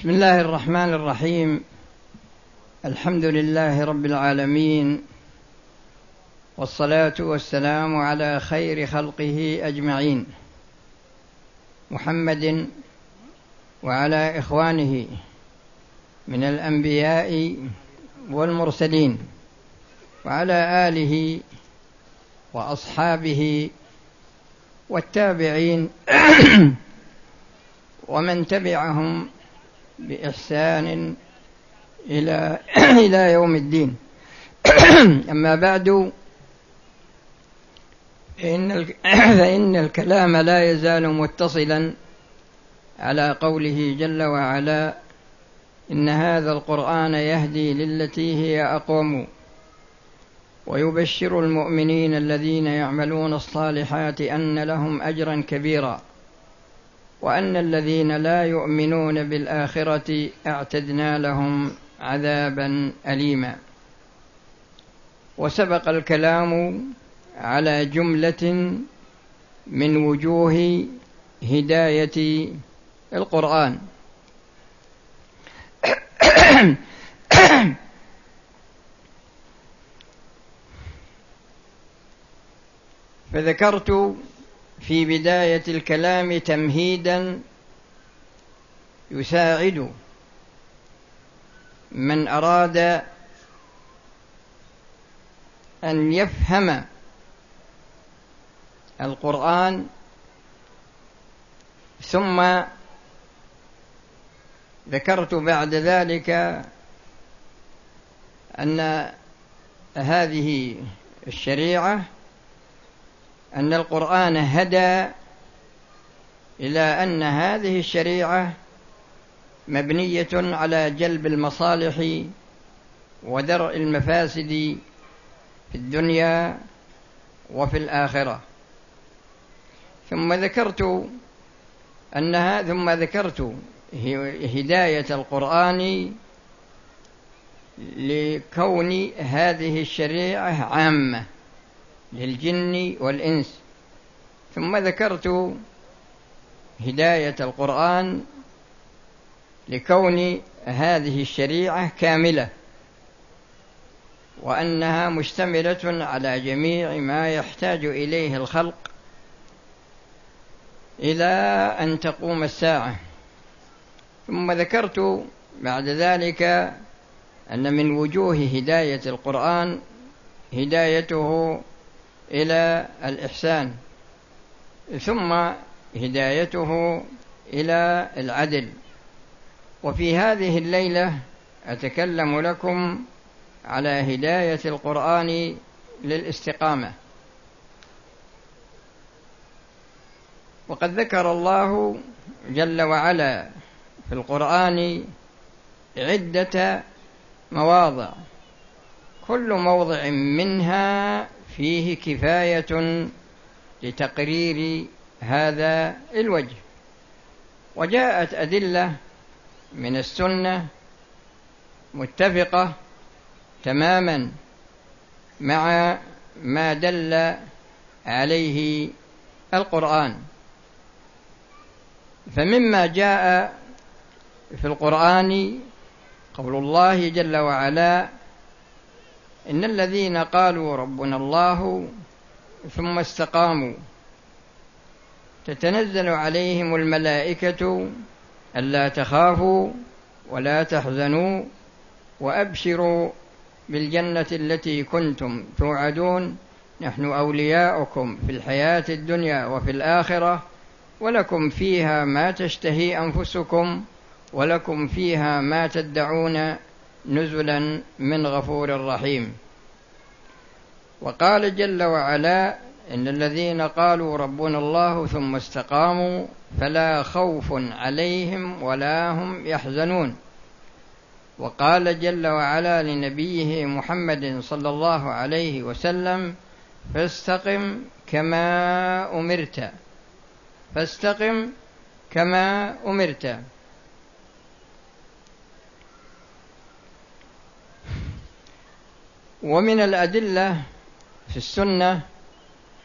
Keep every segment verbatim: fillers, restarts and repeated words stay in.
بسم الله الرحمن الرحيم. الحمد لله رب العالمين، والصلاة والسلام على خير خلقه أجمعين، محمد وعلى إخوانه من الأنبياء والمرسلين، وعلى آله وأصحابه والتابعين ومن تبعهم بإحسان إلى إلى يوم الدين. أما بعد، فإن الكلام لا يزال متصلا على قوله جل وعلا: إن هذا القرآن يهدي للتي هي أقوم ويبشر المؤمنين الذين يعملون الصالحات أن لهم أجرا كبيرا وأن الذين لا يؤمنون بالآخرة أعتدنا لهم عذابا أليما. وسبق الكلام على جملة من وجوه هداية القرآن. فذكرت في بداية الكلام تمهيدا يساعد من أراد أن يفهم القرآن، ثم ذكرت بعد ذلك أن هذه الشريعة أن القرآن هدى إلى أن هذه الشريعة مبنية على جلب المصالح ودرء المفاسد في الدنيا وفي الآخرة. ثم ذكرت أنها ثم ذكرت هداية القرآن لكون هذه الشريعة عامة للجن والإنس، ثم ذكرت هداية القرآن لكون هذه الشريعة كاملة، وأنها مشتملة على جميع ما يحتاج إليه الخلق إلى أن تقوم الساعة. ثم ذكرت بعد ذلك أن من وجوه هداية القرآن هدايته إلى الإحسان، ثم هدايته إلى العدل. وفي هذه الليلة أتكلم لكم على هداية القرآن للاستقامة. وقد ذكر الله جل وعلا في القرآن عدة مواضع، كل موضع منها فيه كفاية لتقرير هذا الوجه. وجاءت أدلة من السنة متفقة تماما مع ما دل عليه القرآن. فمما جاء في القرآن قول الله جل وعلا: إن الذين قالوا ربنا الله ثم استقاموا تتنزل عليهم الملائكة ألا تخافوا ولا تحزنوا وأبشروا بالجنة التي كنتم توعدون نحن أولياؤكم في الحياة الدنيا وفي الآخرة ولكم فيها ما تشتهي أنفسكم ولكم فيها ما تدعون نزلا من غفور رحيم. وقال جل وعلا: إن الذين قالوا ربنا الله ثم استقاموا فلا خوف عليهم ولا هم يحزنون. وقال جل وعلا لنبيه محمد صلى الله عليه وسلم: فاستقم كما أمرت فاستقم كما أمرت. ومن الأدلة في السنة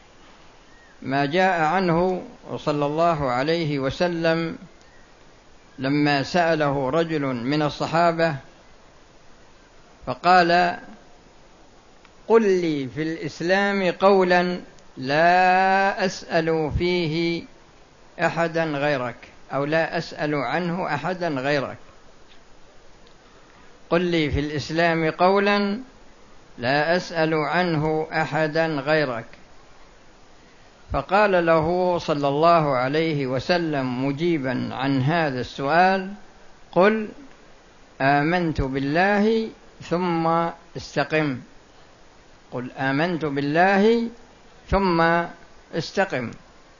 ما جاء عنه صلى الله عليه وسلم لما سأله رجل من الصحابة فقال: قل لي في الإسلام قولا لا أسأل فيه أحدا غيرك، أو لا أسأل عنه أحدا غيرك. قل لي في الإسلام قولا لا أسأل عنه أحدا غيرك. فقال له صلى الله عليه وسلم مجيبا عن هذا السؤال: قل آمنت بالله ثم استقم. قل آمنت بالله ثم استقم.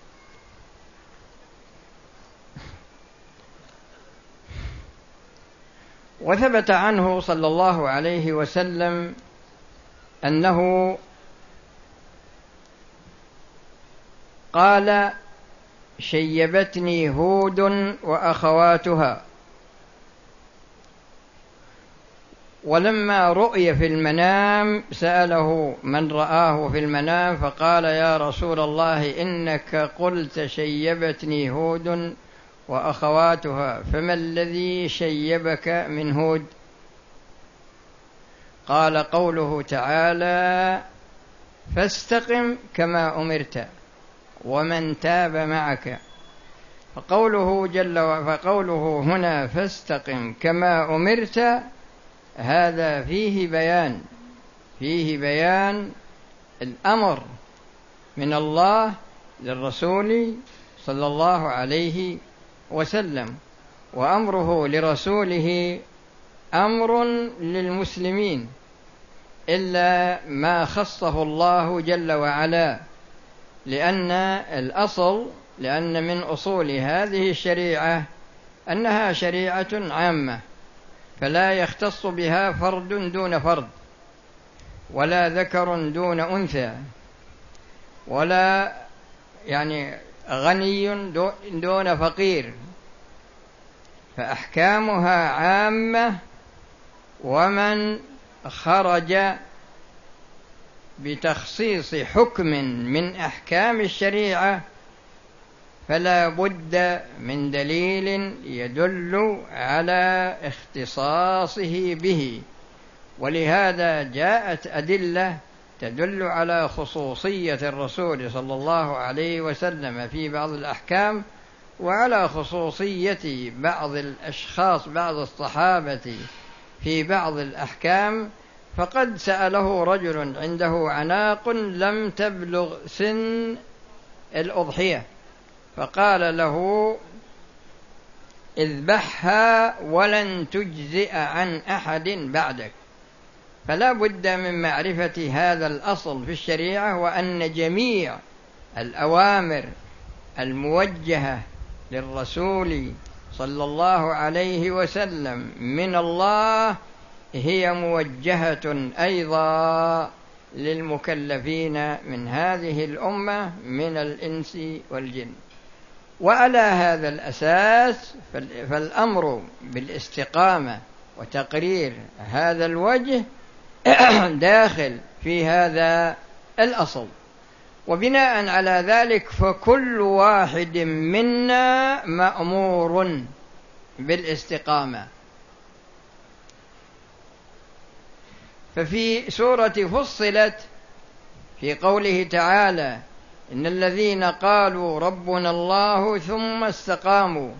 وثبت عنه صلى الله عليه وسلم أنه قال: شيبتني هود وأخواتها. ولما رؤي في المنام سأله من رآه في المنام فقال: يا رسول الله إنك قلت شيبتني هود وأخواتها، فما الذي شيبك من هود؟ قال: قوله تعالى: فاستقم كما أمرت ومن تاب معك. فقوله جل وعلا فقوله هنا فاستقم كما أمرت، هذا فيه بيان فيه بيان الأمر من الله للرسول صلى الله عليه وسلم، وأمره لرسوله أمر للمسلمين إلا ما خصه الله جل وعلا، لأن الأصل لأن من أصول هذه الشريعة أنها شريعة عامة، فلا يختص بها فرد دون فرد، ولا ذكر دون أنثى، ولا يعني غني دون فقير، فأحكامها عامة. ومن خرج بتخصيص حكم من أحكام الشريعة فلا بد من دليل يدل على اختصاصه به، ولهذا جاءت أدلة تدل على خصوصية الرسول صلى الله عليه وسلم في بعض الأحكام، وعلى خصوصية بعض الأشخاص بعض الصحابة في بعض الأحكام. فقد سأله رجل عنده عناق لم تبلغ سن الأضحية، فقال له: اذبحها ولن تجزئ عن أحد بعدك. فلا بد من معرفة هذا الأصل في الشريعة، وأن جميع الأوامر الموجهة للرسول صلى الله عليه وسلم من الله هي موجهة أيضا للمكلفين من هذه الأمة من الإنس والجن. وعلى هذا الأساس فالأمر بالاستقامة وتقرير هذا الوجه داخل في هذا الأصل. وبناء على ذلك فكل واحد منا مأمور بالاستقامة. ففي سورة فصلت في قوله تعالى: إن الذين قالوا ربنا الله ثم استقاموا.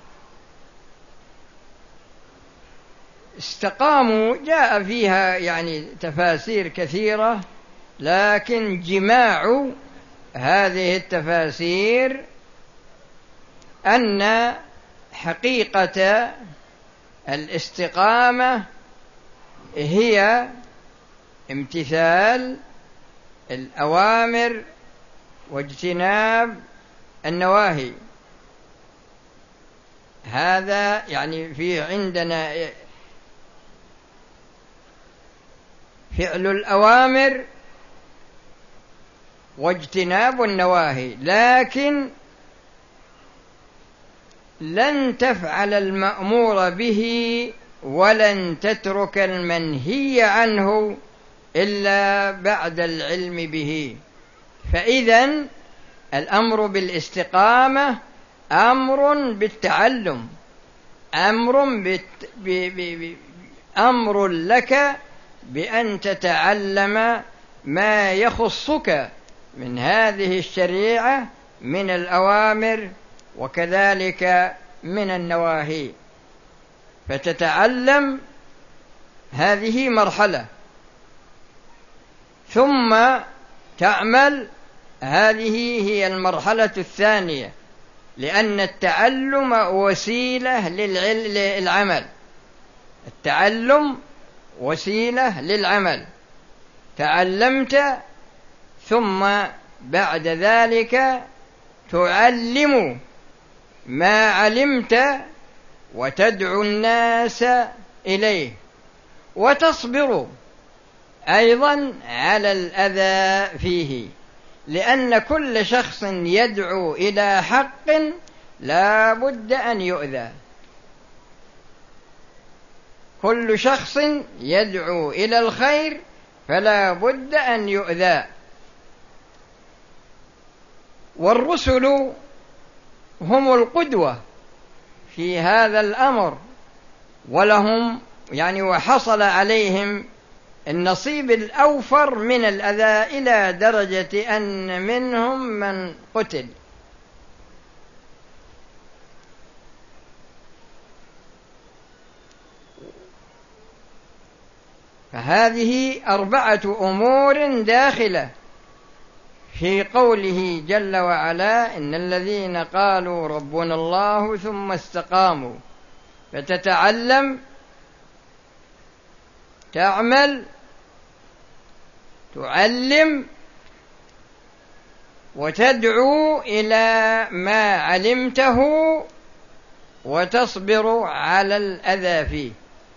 استقاموا جاء فيها يعني تفاسير كثيرة، لكن جماع هذه التفاسير أن حقيقة الاستقامة هي امتثال الأوامر واجتناب النواهي. هذا يعني في عندنا فعل الأوامر واجتناب النواهي، لكن لن تفعل المأمور به ولن تترك المنهي عنه إلا بعد العلم به. فإذن الأمر بالاستقامة أمر بالتعلم، أمر, بت... ب... ب... ب... أمر لك بأن تتعلم ما يخصك من هذه الشريعة من الأوامر وكذلك من النواهي، فتتعلم. هذه مرحلة، ثم تعمل. هذه هي المرحلة الثانية، لأن التعلم وسيلة للعمل. التعلم وسيلة للعمل. تعلمت ثم بعد ذلك تعلم ما علمت وتدعو الناس إليه، وتصبر أيضا على الأذى فيه، لأن كل شخص يدعو إلى حق لا بد أن يؤذى. كل شخص يدعو إلى الخير فلا بد أن يؤذى. والرسل هم القدوة في هذا الأمر، ولهم يعني وحصل عليهم النصيب الأوفر من الأذى إلى درجة أن منهم من قتل. فهذه أربعة أمور داخلة في قوله جل وعلا: إن الذين قالوا ربنا الله ثم استقاموا. فتتعلم، تعمل، تعلم، وتدعو إلى ما علمته، وتصبر على الأذى فيه.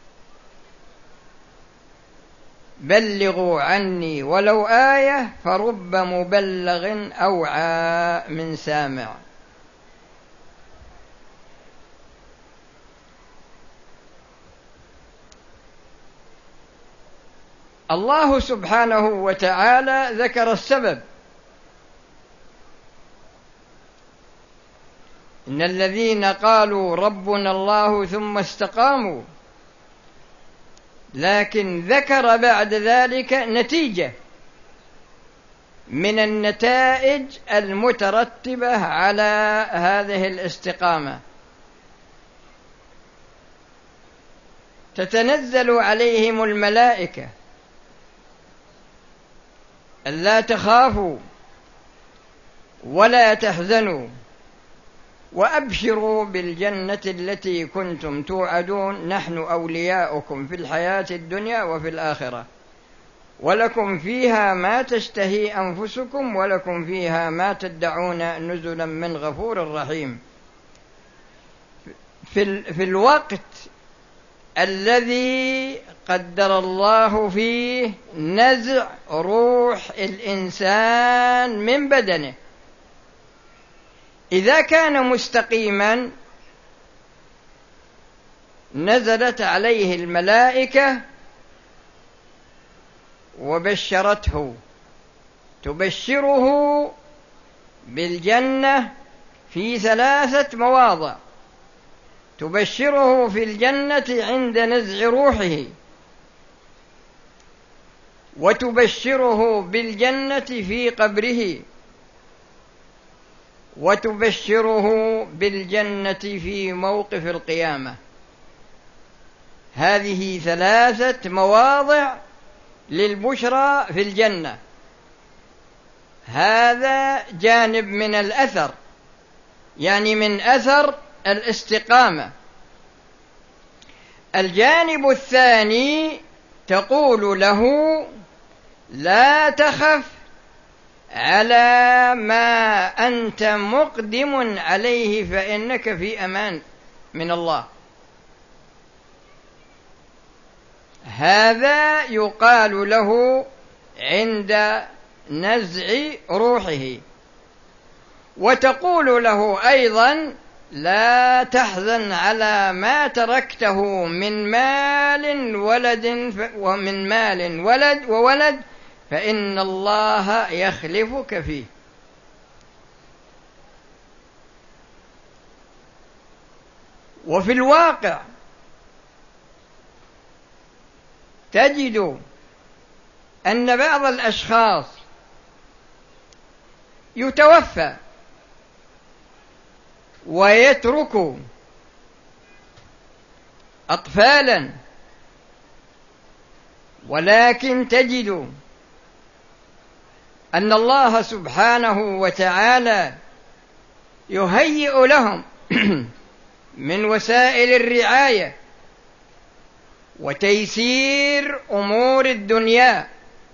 بلغوا عني ولو آية فرب مبلغ أوعى من سامع. الله سبحانه وتعالى ذكر السبب: إن الذين قالوا ربنا الله ثم استقاموا، لكن ذكر بعد ذلك نتيجة من النتائج المترتبة على هذه الاستقامة. تتنزل عليهم الملائكة ألا تخافوا ولا تحزنوا وأبشروا بالجنة التي كنتم توعدون، نحن أولياؤكم في الحياة الدنيا وفي الآخرة، ولكم فيها ما تشتهي أنفسكم ولكم فيها ما تدعون نزلا من غفور رحيم. في, في الوقت الذي قدر الله فيه نزع روح الإنسان من بدنه، إذا كان مستقيما نزلت عليه الملائكة وبشرته، تبشره بالجنة في ثلاثة مواضع: تبشره في الجنة عند نزع روحه، وتبشره بالجنة في قبره، وتبشره بالجنة في موقف القيامة. هذه ثلاثة مواضع للبشرى في الجنة. هذا جانب من الأثر، يعني من أثر الاستقامة. الجانب الثاني تقول له: لا تخف على ما أنت مقدم عليه فإنك في أمان من الله. هذا يقال له عند نزع روحه. وتقول له أيضا: لا تحزن على ما تركته من مال ولد ومن مال ولد وولد فإن الله يخلفك فيه. وفي الواقع تجد أن بعض الأشخاص يتوفى ويترك أطفالا، ولكن تجد أن الله سبحانه وتعالى يهيئ لهم من وسائل الرعاية وتيسير أمور الدنيا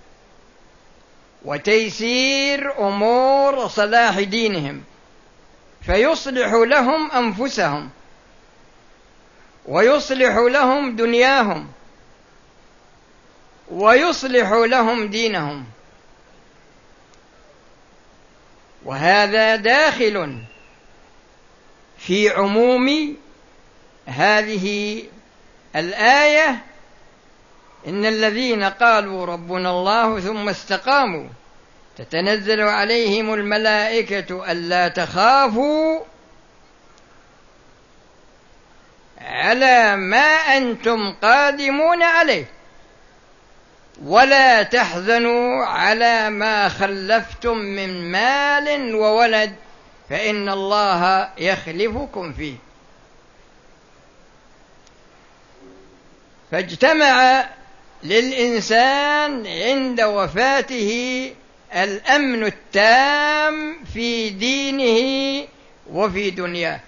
وتيسير أمور صلاح دينهم، فيصلح لهم أنفسهم ويصلح لهم دنياهم ويصلح لهم دينهم. وهذا داخل في عموم هذه الآية: إن الذين قالوا ربنا الله ثم استقاموا تتنزل عليهم الملائكة ألا تخافوا على ما أنتم قادمون عليه ولا تحزنوا على ما خلفتم من مال وولد فإن الله يخلفكم فيه. فاجتمع للإنسان عند وفاته الأمن التام في دينه وفي دنياه،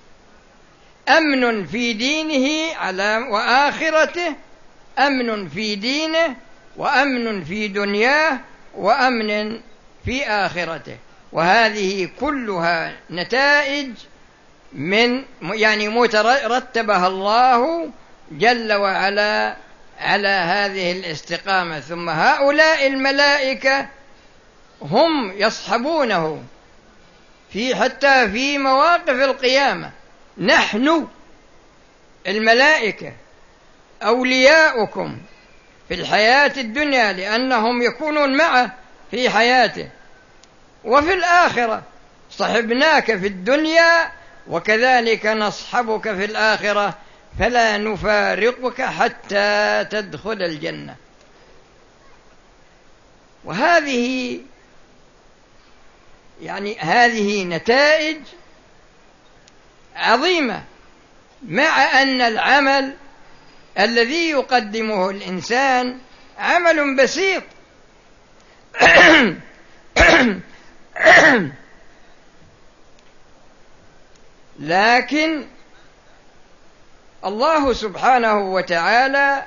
أمن في دينه على وآخرته، أمن في دينه وأمن في دنياه وأمن في آخرته. وهذه كلها نتائج من يعني مترتبها الله جل وعلا على هذه الاستقامة. ثم هؤلاء الملائكة هم يصحبونه في حتى في مواقف القيامة. نحن الملائكة أولياؤكم في الحياة الدنيا لأنهم يكونون معه في حياته، وفي الآخرة صحبناك في الدنيا وكذلك نصحبك في الآخرة فلا نفارقك حتى تدخل الجنة. وهذه يعني هذه نتائج عظيمة، مع أن العمل الذي يقدمه الإنسان عمل بسيط لكن الله سبحانه وتعالى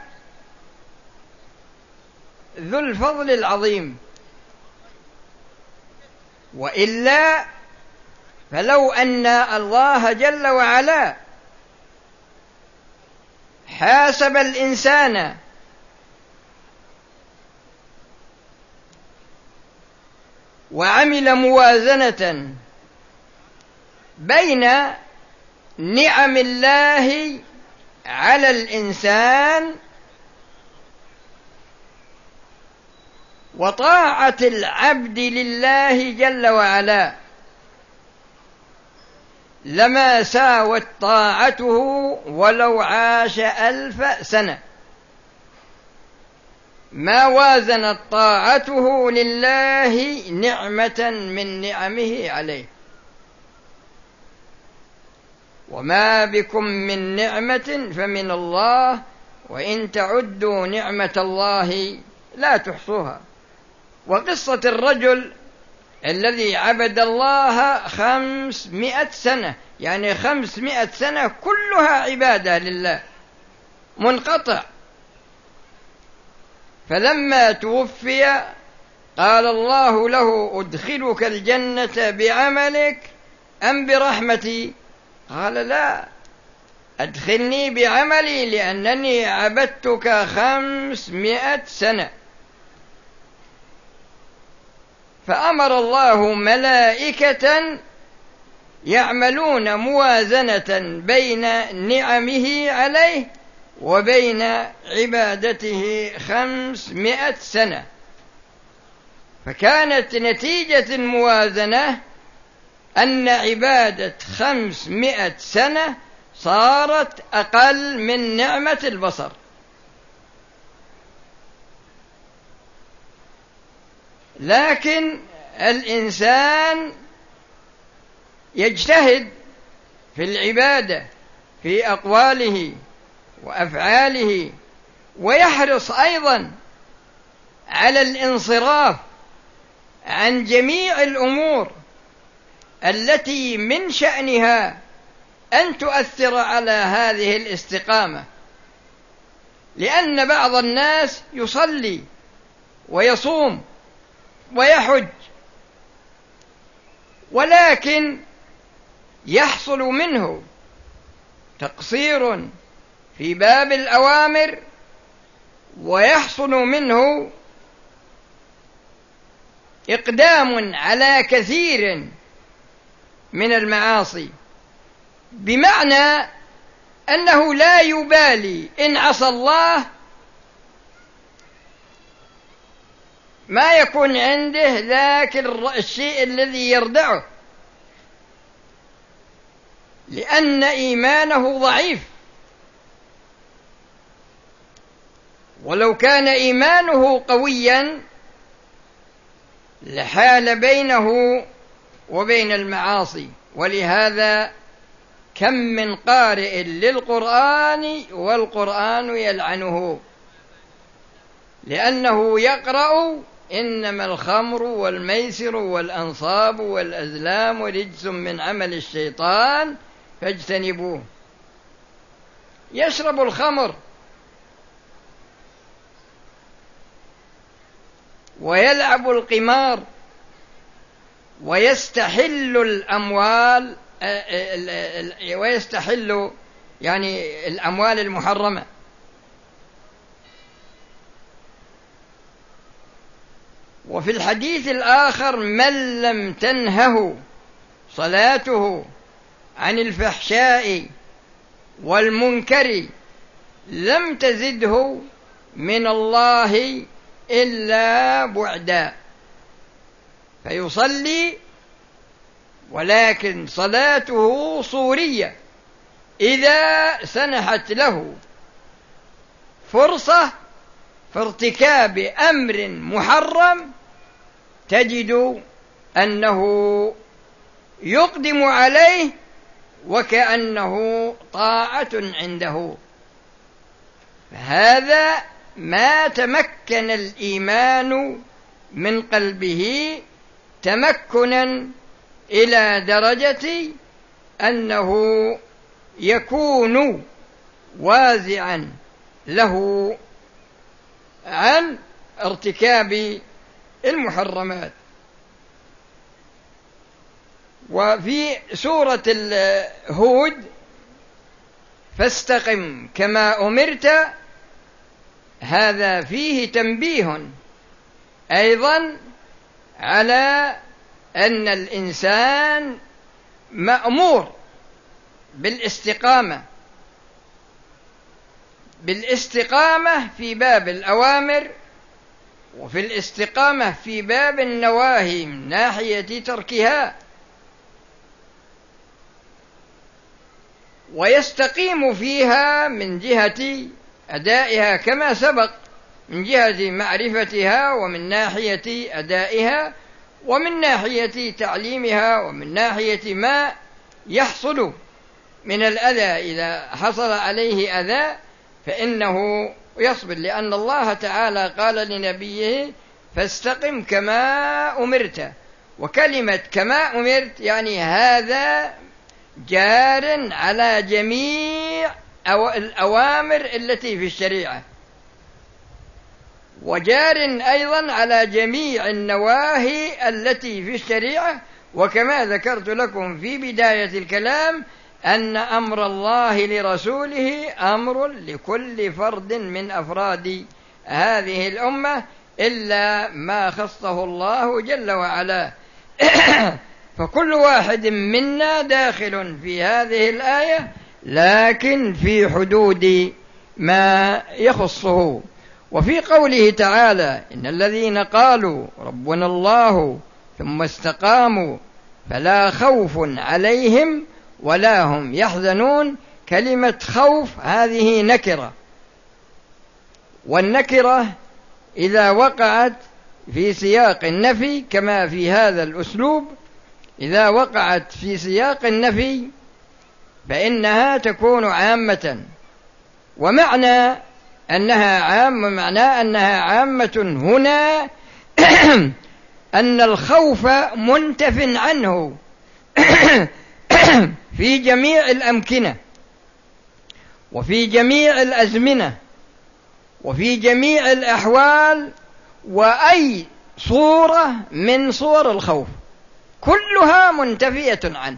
ذو الفضل العظيم، وإلا فلو أن الله جل وعلا حاسب الإنسان وعمل موازنة بين نعم الله على الإنسان وطاعة العبد لله جل وعلا لما ساوت طاعته ولو عاش ألف سنة، ما وازنت طاعته لله نعمة من نعمه عليه. وما بكم من نعمة فمن الله وإن تعدوا نعمة الله لا تحصوها. وقصة الرجل الذي عبد الله خمسمائة سنة، يعني خمسمائة سنة كلها عبادة لله منقطع، فلما توفي قال الله له أدخلك الجنة بعملك أم برحمتي؟ قال لا، أدخلني بعملي لأنني عبدتك خمسمائة سنة. فأمر الله ملائكة يعملون موازنة بين نعمه عليه وبين عبادته خمسمائة سنة، فكانت نتيجة الموازنة أن عبادة خمسمائة سنة صارت أقل من نعمة البصر. لكن الإنسان يجتهد في العبادة في أقواله وأفعاله، ويحرص أيضا على الانصراف عن جميع الأمور التي من شأنها أن تؤثر على هذه الاستقامة، لأن بعض الناس يصلي ويصوم ويحج، ولكن يحصل منه تقصير في باب الأوامر، ويحصل منه إقدام على كثير من المعاصي، بمعنى أنه لا يبالي إن عصى الله ما يكون عنده ذاك الشيء الذي يردعه، لأن إيمانه ضعيف. ولو كان إيمانه قويا لحال بينه وبين المعاصي. ولهذا كم من قارئ للقرآن والقرآن يلعنه، لأنه يقرأ إنما الخمر والميسر والأنصاب والأزلام رجس من عمل الشيطان فاجتنبوه. يشرب الخمر ويلعب القمار ويستحل الأموال ويستحل يعني الأموال المحرمة. وفي الحديث الآخر: من لم تنهه صلاته عن الفحشاء والمنكر لم تزده من الله إلا بعدا. فيصلي ولكن صلاته صورية، إذا سنحت له فرصة في ارتكاب أمر محرم تجد أنه يقدم عليه وكأنه طاعة عنده. فهذا ما تمكن الإيمان من قلبه تمكنا إلى درجة أنه يكون وازعا له عن ارتكاب المحرمات. وفي سورة هود: فاستقم كما أمرت، هذا فيه تنبيه أيضا على أن الإنسان مأمور بالاستقامة بالاستقامة في باب الأوامر، وفي الاستقامة في باب النواهي من ناحية تركها، ويستقيم فيها من جهة أدائها كما سبق، من جهة معرفتها ومن ناحية أدائها ومن ناحية تعليمها ومن ناحية ما يحصل من الأذى. إذا حصل عليه أذى فإنه يصبر، لأن الله تعالى قال لنبيه: فاستقم كما أمرت. وكلمة كما أمرت يعني هذا جار على جميع الأوامر التي في الشريعة، وجار أيضا على جميع النواهي التي في الشريعة. وكما ذكرت لكم في بداية الكلام أن أمر الله لرسوله أمر لكل فرد من أفراد هذه الأمة إلا ما خصه الله جل وعلا. فكل واحد منا داخل في هذه الآية، لكن في حدود ما يخصه. وفي قوله تعالى: إن الذين قالوا ربنا الله ثم استقاموا فلا خوف عليهم ولا هم يحزنون، كلمة خوف هذه نكرة، والنكرة إذا وقعت في سياق النفي كما في هذا الأسلوب، إذا وقعت في سياق النفي فإنها تكون عامة، ومعنى أنها عامة معناه أنها عامة هنا أن الخوف منتف عنه في جميع الأمكنة وفي جميع الأزمنة وفي جميع الأحوال، وأي صورة من صور الخوف كلها منتفية عنه،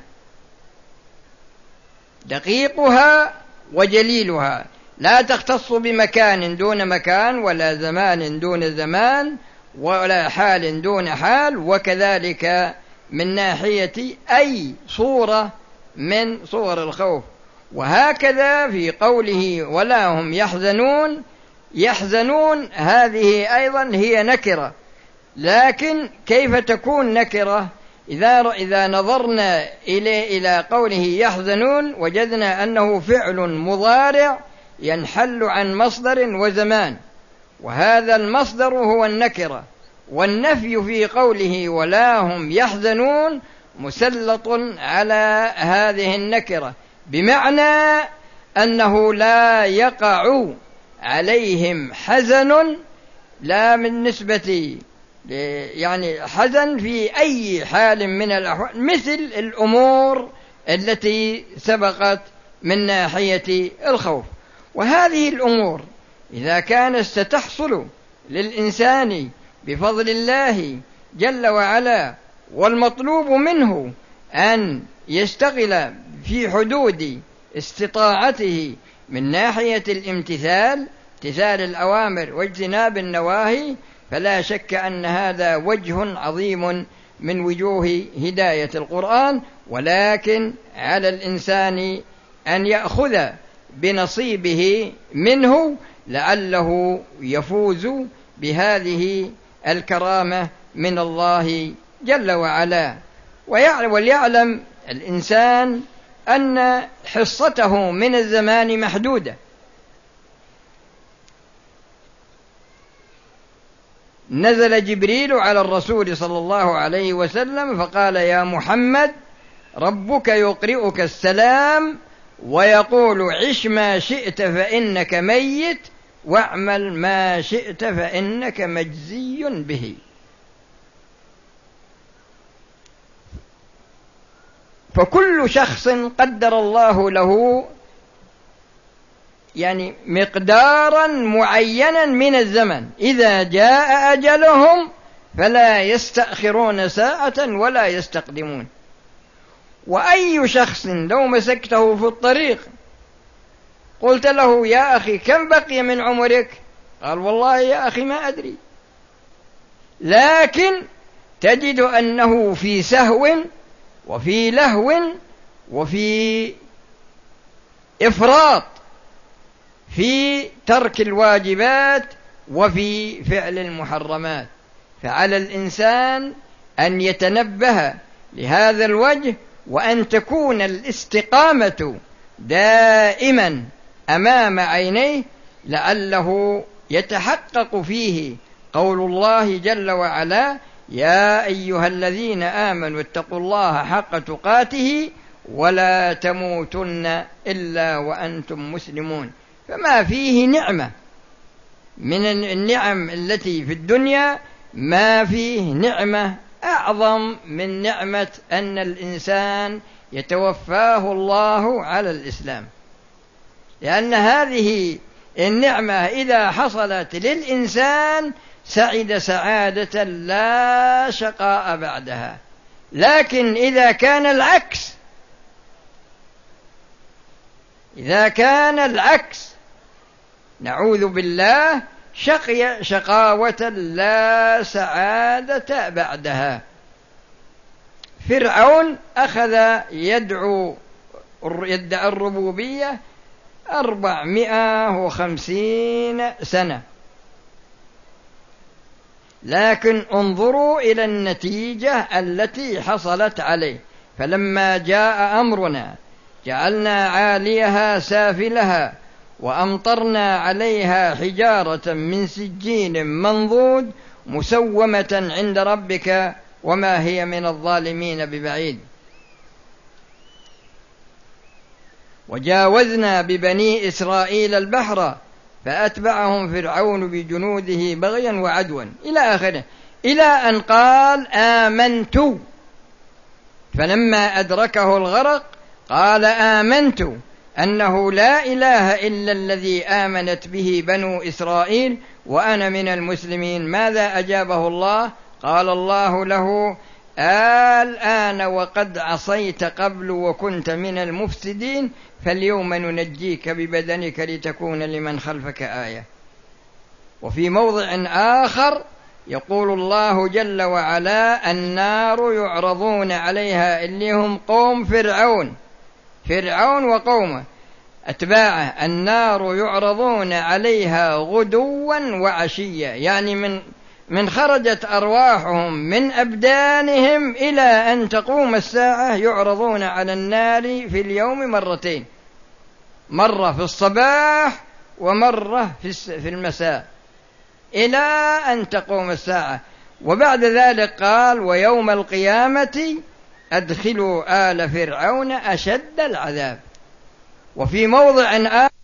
دقيقها وجليلها، لا تختص بمكان دون مكان ولا زمان دون زمان ولا حال دون حال، وكذلك من ناحية أي صورة من صور الخوف. وهكذا في قوله ولا هم يحزنون، يحزنون هذه أيضا هي نكرة، لكن كيف تكون نكرة؟ إذا إذا نظرنا إلى إلى قوله يحزنون وجدنا أنه فعل مضارع ينحل عن مصدر وزمان، وهذا المصدر هو النكرة، والنفي في قوله ولا هم يحزنون مسلط على هذه النكرة، بمعنى أنه لا يقع عليهم حزن، لا من نسبة يعني حزن في أي حال من الأحوال، مثل الأمور التي سبقت من ناحية الخوف. وهذه الأمور إذا كانت ستحصل للإنسان بفضل الله جل وعلا، والمطلوب منه أن يشتغل في حدود استطاعته من ناحية الامتثال، امتثال الأوامر واجتناب النواهي، فلا شك أن هذا وجه عظيم من وجوه هداية القرآن، ولكن على الإنسان أن يأخذ بنصيبه منه لعله يفوز بهذه الكرامة من الله جل وعلا. وليعلم الإنسان أن حصته من الزمان محدودة، نزل جبريل على الرسول صلى الله عليه وسلم فقال يا محمد ربك يقرئك السلام ويقول عش ما شئت فإنك ميت واعمل ما شئت فإنك مجزي به. فكل شخص قدر الله له يعني مقدارا معينا من الزمن، إذا جاء أجلهم فلا يستأخرون ساعة ولا يستقدمون. وأي شخص لو مسكته في الطريق قلت له يا أخي كم بقي من عمرك؟ قال والله يا أخي ما أدري، لكن تجد أنه في سهو وفي لهو وفي إفراط في ترك الواجبات وفي فعل المحرمات. فعلى الإنسان أن يتنبه لهذا الوجه، وأن تكون الاستقامة دائما أمام عينيه لعله يتحقق فيه قول الله جل وعلا يا أيها الذين آمنوا اتقوا الله حق تقاته ولا تموتن إلا وأنتم مسلمون. فما فيه نعمة من النعم التي في الدنيا، ما فيه نعمة أعظم من نعمة أن الإنسان يتوفاه الله على الإسلام، لأن هذه النعمة إذا حصلت للإنسان سعد سعادة لا شقاء بعدها. لكن إذا كان العكس، إذا كان العكس نعوذ بالله شقي شقاوة لا سعادة بعدها. فرعون أخذ يدعو يدعي الربوبية أربعمائة وخمسين سنة، لكن انظروا إلى النتيجة التي حصلت عليه. فلما جاء أمرنا جعلنا عاليها سافلها وأمطرنا عليها حجارة من سجيل منضود مسومة عند ربك وما هي من الظالمين ببعيد. وجاوزنا ببني إسرائيل البحر فأتبعهم فرعون بجنوده بغيا وعدوا إلى آخره، إلى أن قال آمنت، فلما أدركه الغرق قال آمنت أنه لا إله إلا الذي آمنت به بنو إسرائيل وأنا من المسلمين. ماذا أجابه الله؟ قال الله له الآن وقد عصيت قبل وكنت من المفسدين فاليوم ننجيك ببدنك لتكون لمن خلفك آية. وفي موضع آخر يقول الله جل وعلا النار يعرضون عليها اللي هم قوم فرعون فرعون وقومه أتباعه، النار يعرضون عليها غدوا وعشيا، يعني من من خرجت أرواحهم من أبدانهم إلى أن تقوم الساعة يعرضون على النار في اليوم مرتين، مرة في الصباح ومرة في المساء إلى أن تقوم الساعة. وبعد ذلك قال ويوم القيامة أدخلوا آل فرعون أشد العذاب. وفي موضع آخر